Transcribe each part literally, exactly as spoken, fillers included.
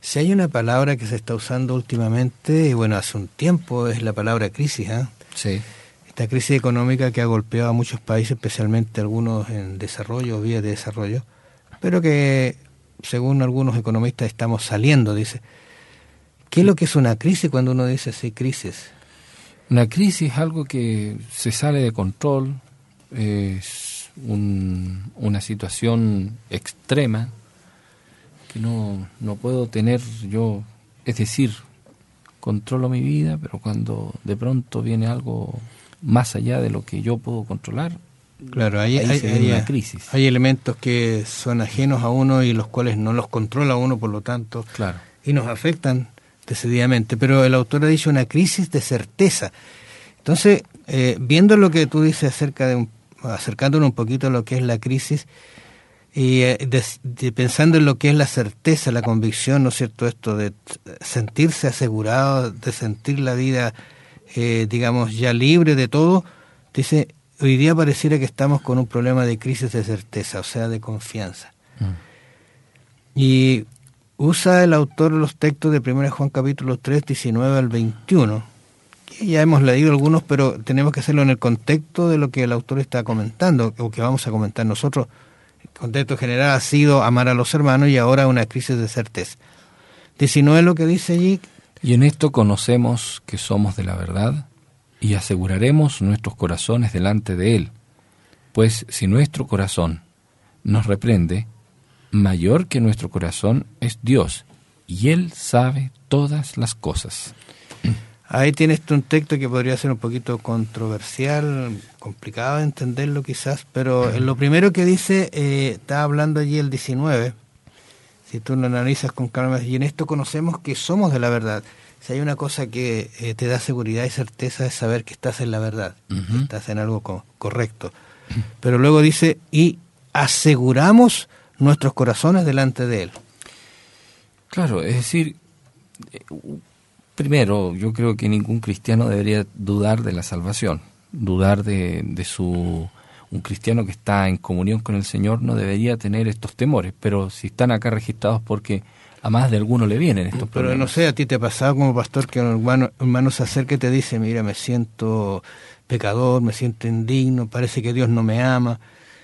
Si hay una palabra que se está usando últimamente, y bueno, hace un tiempo, es la palabra crisis, ¿eh? Sí. Esta crisis económica que ha golpeado a muchos países, especialmente algunos en desarrollo, vías de desarrollo, pero que, según algunos economistas, estamos saliendo, dice. ¿Qué es lo que es una crisis cuando uno dice sí, crisis? Una crisis es algo que se sale de control, es un, una situación extrema que no, no puedo tener yo, es decir, controlo mi vida, pero cuando de pronto viene algo más allá de lo que yo puedo controlar, claro, hay, ahí hay, se viene hay, una crisis. Hay elementos que son ajenos a uno y los cuales no los controla uno, por lo tanto, claro. y nos afectan decididamente, pero el autor ha dicho una crisis de certeza. Entonces, eh, viendo lo que tú dices acerca de un, acercándonos un poquito a lo que es la crisis y eh, de, de pensando en lo que es la certeza, la convicción, ¿no es cierto? Esto de sentirse asegurado, de sentir la vida, eh, digamos, ya libre de todo, dice, hoy día pareciera que estamos con un problema de crisis de certeza, o sea, de confianza. Mm. Y usa el autor los textos de primera Juan capítulo tres, diecinueve al veintiuno, que ya hemos leído algunos, pero tenemos que hacerlo en el contexto de lo que el autor está comentando, o que vamos a comentar nosotros. El contexto general ha sido amar a los hermanos y ahora una crisis de certeza. diecinueve lo que dice allí. Y en esto conocemos que somos de la verdad y aseguraremos nuestros corazones delante de Él, pues si nuestro corazón nos reprende, mayor que nuestro corazón es Dios, y Él sabe todas las cosas. Ahí tienes un texto que podría ser un poquito controversial, complicado de entenderlo quizás, pero en lo primero que dice, eh, está hablando allí el diecinueve, si tú lo analizas con calma, y en esto conocemos que somos de la verdad. Si hay una cosa que eh, te da seguridad y certeza es saber que estás en la verdad, uh-huh. que estás en algo co- correcto. Uh-huh. Pero luego dice, y aseguramos nuestros corazones delante de Él. Claro, es decir, primero, yo creo que ningún cristiano debería dudar de la salvación, dudar de, de su... Un cristiano que está en comunión con el Señor no debería tener estos temores, pero si están acá registrados porque a más de alguno le vienen estos pero problemas. No sé, a ti te ha pasado como pastor que un hermano, hermano se acerca y te dice, mira, me siento pecador, me siento indigno, parece que Dios no me ama.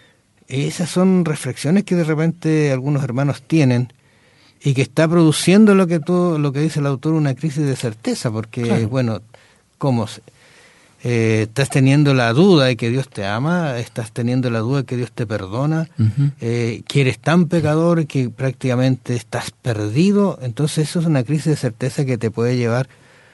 Esas son reflexiones que de repente algunos hermanos tienen y que está produciendo lo que tú, lo que dice el autor, una crisis de certeza, porque, claro. bueno, ¿cómo? Eh, estás teniendo la duda de que Dios te ama, estás teniendo la duda de que Dios te perdona, uh-huh. eh, que eres tan pecador que prácticamente estás perdido. Entonces eso es una crisis de certeza que te puede llevar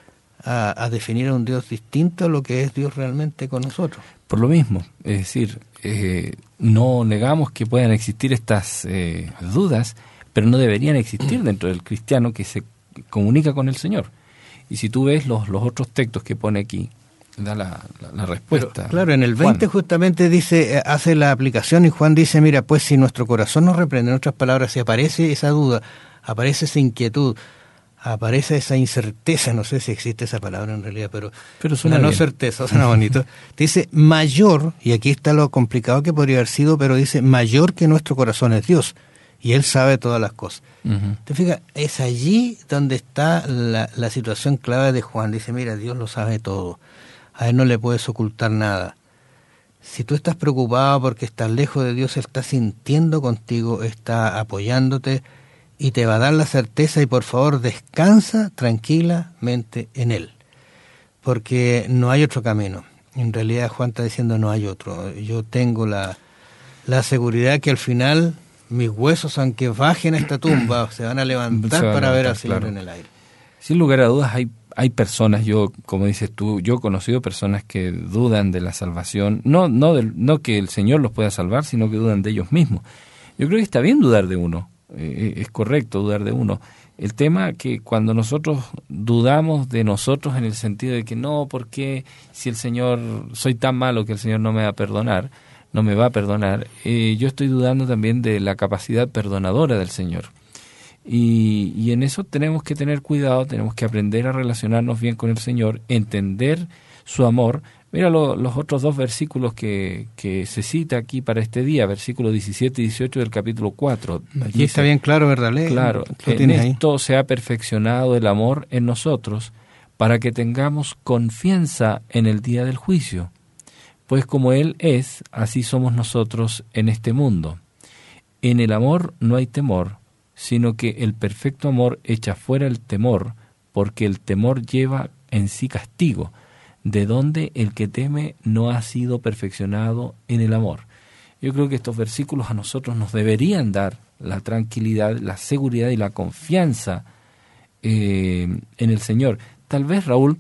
a, a definir a un Dios distinto a lo que es Dios realmente con nosotros. Por lo mismo, es decir, eh, no negamos que puedan existir estas eh, dudas, pero no deberían existir dentro del cristiano que se comunica con el Señor. Y si tú ves los, los otros textos que pone aquí, da la, la, la respuesta. Pero, claro, en el veinte Juan justamente dice, hace la aplicación y Juan dice, mira, pues si nuestro corazón nos reprende, en otras palabras, si aparece esa duda, aparece esa inquietud, aparece esa incerteza, no sé si existe esa palabra en realidad, pero, pero suena no bien. certeza, suena bonito. Dice mayor, y aquí está lo complicado que podría haber sido, pero dice mayor que nuestro corazón es Dios, y Él sabe todas las cosas. Uh-huh. Te fijas, es allí donde está la, la situación clave de Juan. Dice, mira, Dios lo sabe todo. A Él no le puedes ocultar nada. Si tú estás preocupado porque estás lejos de Dios, Él está sintiendo contigo, está apoyándote y te va a dar la certeza y por favor descansa tranquilamente en Él. Porque no hay otro camino. En realidad Juan está diciendo no hay otro. Yo tengo la, la seguridad que al final mis huesos, aunque bajen a esta tumba, se van a levantar van a para levantar, ver al Señor claro. en el aire. Sin lugar a dudas hay Hay personas, yo como dices tú, yo he conocido personas que dudan de la salvación, no no del, no que el Señor los pueda salvar, sino que dudan de ellos mismos. Yo creo que está bien dudar de uno, eh, es correcto dudar de uno. El tema que cuando nosotros dudamos de nosotros en el sentido de que no, ¿por qué si el Señor, soy tan malo que el Señor no me va a perdonar, no me va a perdonar? Eh, yo estoy dudando también de la capacidad perdonadora del Señor. Y, y en eso tenemos que tener cuidado, tenemos que aprender a relacionarnos bien con el Señor, entender su amor, Mira lo, los otros dos versículos que, que se cita aquí para este día, versículos diecisiete y dieciocho del capítulo cuatro. Aquí dice, está bien claro, ¿verdad? Lee, claro, en esto ahí. Se ha perfeccionado el amor en nosotros, para que tengamos confianza en el día del juicio. Pues como Él es, así somos nosotros en este mundo. En el amor no hay temor, sino que el perfecto amor echa fuera el temor, porque el temor lleva en sí castigo, de donde el que teme no ha sido perfeccionado en el amor. Yo creo que estos versículos a nosotros nos deberían dar la tranquilidad, la seguridad y la confianza eh, en el Señor. Tal vez, Raúl,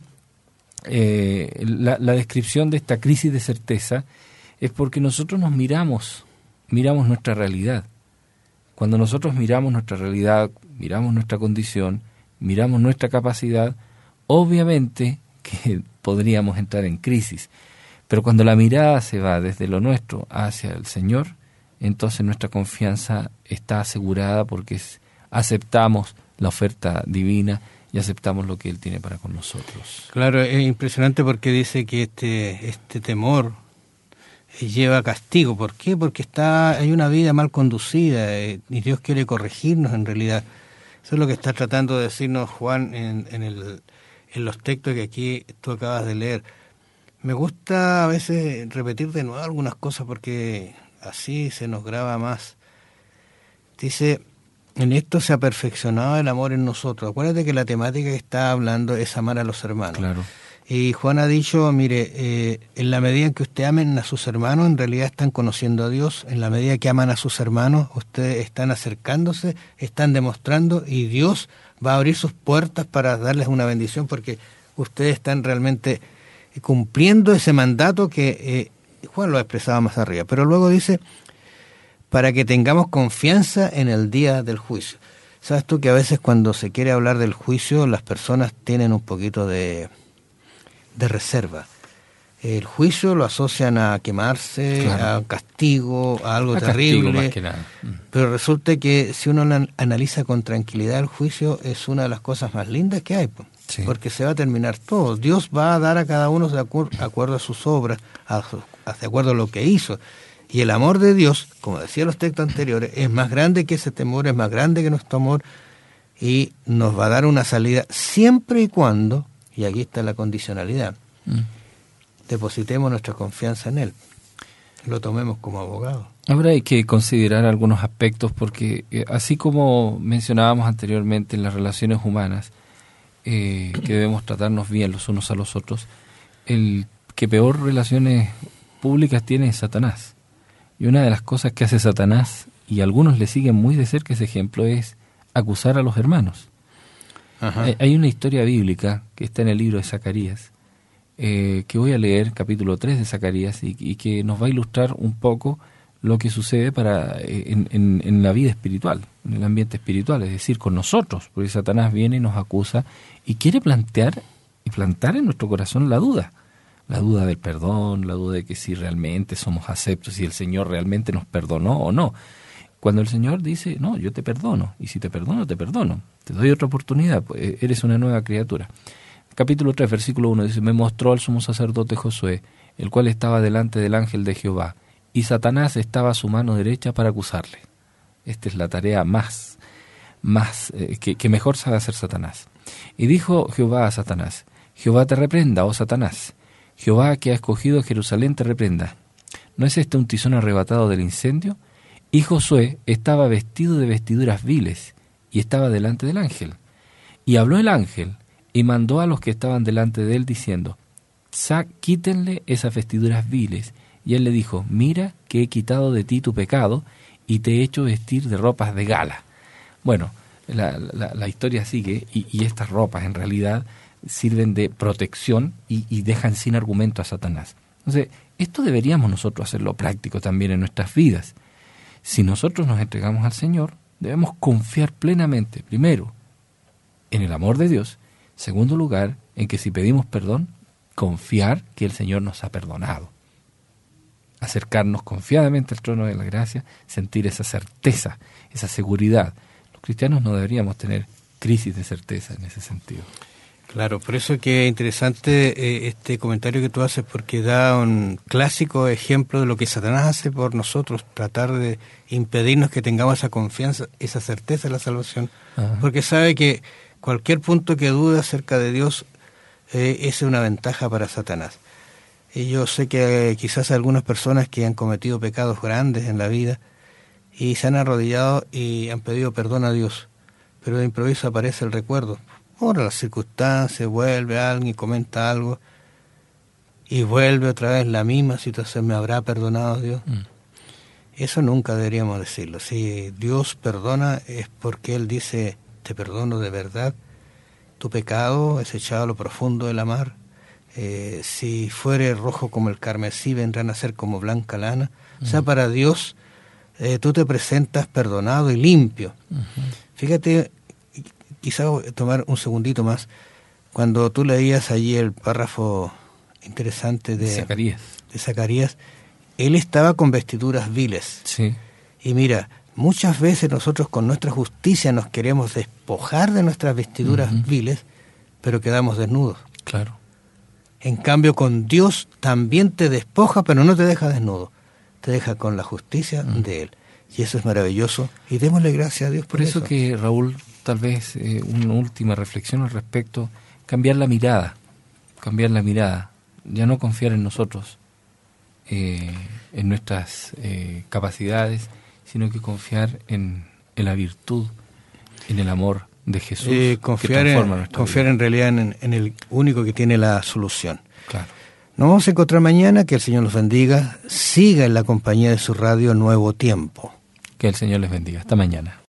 eh, la, la descripción de esta crisis de certeza es porque nosotros nos miramos, miramos nuestra realidad. Cuando nosotros miramos nuestra realidad, miramos nuestra condición, miramos nuestra capacidad, obviamente que podríamos entrar en crisis. Pero cuando la mirada se va desde lo nuestro hacia el Señor, entonces nuestra confianza está asegurada porque aceptamos la oferta divina y aceptamos lo que Él tiene para con nosotros. Claro, es impresionante porque dice que este, este temor lleva castigo. ¿Por qué? Porque está hay una vida mal conducida eh, y Dios quiere corregirnos en realidad. Eso es lo que está tratando de decirnos Juan en, en, el, en los textos que aquí tú acabas de leer. Me gusta a veces repetir de nuevo algunas cosas porque así se nos graba más. Dice, en esto se ha perfeccionado el amor en nosotros. Acuérdate que la temática que está hablando es amar a los hermanos. Claro. Y Juan ha dicho, mire, eh, en la medida en que ustedes amen a sus hermanos, en realidad están conociendo a Dios. En la medida que aman a sus hermanos, ustedes están acercándose, están demostrando, y Dios va a abrir sus puertas para darles una bendición, porque ustedes están realmente cumpliendo ese mandato que eh, Juan lo ha expresado más arriba. Pero luego dice, para que tengamos confianza en el día del juicio. ¿Sabes tú que a veces cuando se quiere hablar del juicio, las personas tienen un poquito de... de reserva? El juicio lo asocian a quemarse, claro, a castigo, a algo a terrible. Castigo, más que nada. Pero resulta que si uno analiza con tranquilidad el juicio, es una de las cosas más lindas que hay, sí, porque se va a terminar todo. Dios va a dar a cada uno de acuerdo, acuerdo a sus obras, a, a, de acuerdo a lo que hizo. Y el amor de Dios, como decía los textos anteriores, es más grande que ese temor, es más grande que nuestro amor, y nos va a dar una salida siempre y cuando, y aquí está la condicionalidad, mm. depositemos nuestra confianza en Él, lo tomemos como abogado. Ahora hay que considerar algunos aspectos porque eh, así como mencionábamos anteriormente en las relaciones humanas, eh, que debemos tratarnos bien los unos a los otros, el que peor relaciones públicas tiene es Satanás. Y una de las cosas que hace Satanás, y algunos le siguen muy de cerca ese ejemplo, es acusar a los hermanos. Ajá. Hay una historia bíblica que está en el libro de Zacarías, eh, que voy a leer, capítulo tres de Zacarías, y, y que nos va a ilustrar un poco lo que sucede para en, en, en la vida espiritual, en el ambiente espiritual, es decir, con nosotros, porque Satanás viene y nos acusa y quiere plantear y plantar en nuestro corazón la duda, la duda del perdón, la duda de que si realmente somos aceptos, si el Señor realmente nos perdonó o no. Cuando el Señor dice, no, yo te perdono, y si te perdono, te perdono, te doy otra oportunidad, pues eres una nueva criatura. Capítulo tres, versículo uno, dice, me mostró al sumo sacerdote Josué, el cual estaba delante del ángel de Jehová, y Satanás estaba a su mano derecha para acusarle. Esta es la tarea más, más eh, que, que mejor sabe hacer Satanás. Y dijo Jehová a Satanás, Jehová te reprenda, oh Satanás, Jehová que ha escogido Jerusalén te reprenda. ¿No es este un tizón arrebatado del incendio? Y Josué estaba vestido de vestiduras viles, y estaba delante del ángel. Y habló el ángel, y mandó a los que estaban delante de él, diciendo, quítenle esas vestiduras viles. Y él le dijo, mira que he quitado de ti tu pecado, y te he hecho vestir de ropas de gala. Bueno, la, la, la historia sigue, y, y estas ropas en realidad sirven de protección y, y dejan sin argumento a Satanás. Entonces, esto deberíamos nosotros hacerlo práctico también en nuestras vidas. Si nosotros nos entregamos al Señor, debemos confiar plenamente, primero, en el amor de Dios, segundo lugar, en que si pedimos perdón, confiar que el Señor nos ha perdonado. Acercarnos confiadamente al trono de la gracia, sentir esa certeza, esa seguridad. Los cristianos no deberíamos tener crisis de certeza en ese sentido. Claro, por eso que es interesante eh, este comentario que tú haces, porque da un clásico ejemplo de lo que Satanás hace por nosotros, tratar de impedirnos que tengamos esa confianza, esa certeza de la salvación, Ajá. porque sabe que cualquier punto que dude acerca de Dios eh, es una ventaja para Satanás. Y yo sé que eh, quizás algunas personas que han cometido pecados grandes en la vida y se han arrodillado y han pedido perdón a Dios, pero de improviso aparece el recuerdo. Ahora las circunstancias, vuelve alguien y comenta algo y vuelve otra vez la misma situación, ¿me habrá perdonado Dios? Mm. Eso nunca deberíamos decirlo. Si Dios perdona es porque Él dice, te perdono de verdad, tu pecado es echado a lo profundo de la mar, eh, si fuere rojo como el carmesí vendrán a ser como blanca lana. Mm. O sea, para Dios eh, tú te presentas perdonado y limpio. Uh-huh. Fíjate, quizá tomar un segundito más, cuando tú leías allí el párrafo interesante de Zacarías, de Zacarías, él estaba con vestiduras viles. Sí. Y mira, muchas veces nosotros con nuestra justicia nos queremos despojar de nuestras vestiduras uh-huh. viles, pero quedamos desnudos. Claro. En cambio, con Dios también te despoja, pero no te deja desnudo, te deja con la justicia uh-huh. de Él. Y eso es maravilloso, y démosle gracias a Dios por, por eso. eso que, Raúl, tal vez eh, una última reflexión al respecto, cambiar la mirada, cambiar la mirada, ya no confiar en nosotros, eh, en nuestras eh, capacidades, sino que confiar en, en la virtud, en el amor de Jesús, eh, confiar que transforma en, nuestra confiar vida. en realidad en, en el único que tiene la solución. Claro. Nos vamos a encontrar mañana, que el Señor los bendiga, siga en la compañía de su radio Nuevo Tiempo. Que el Señor les bendiga. Hasta mañana.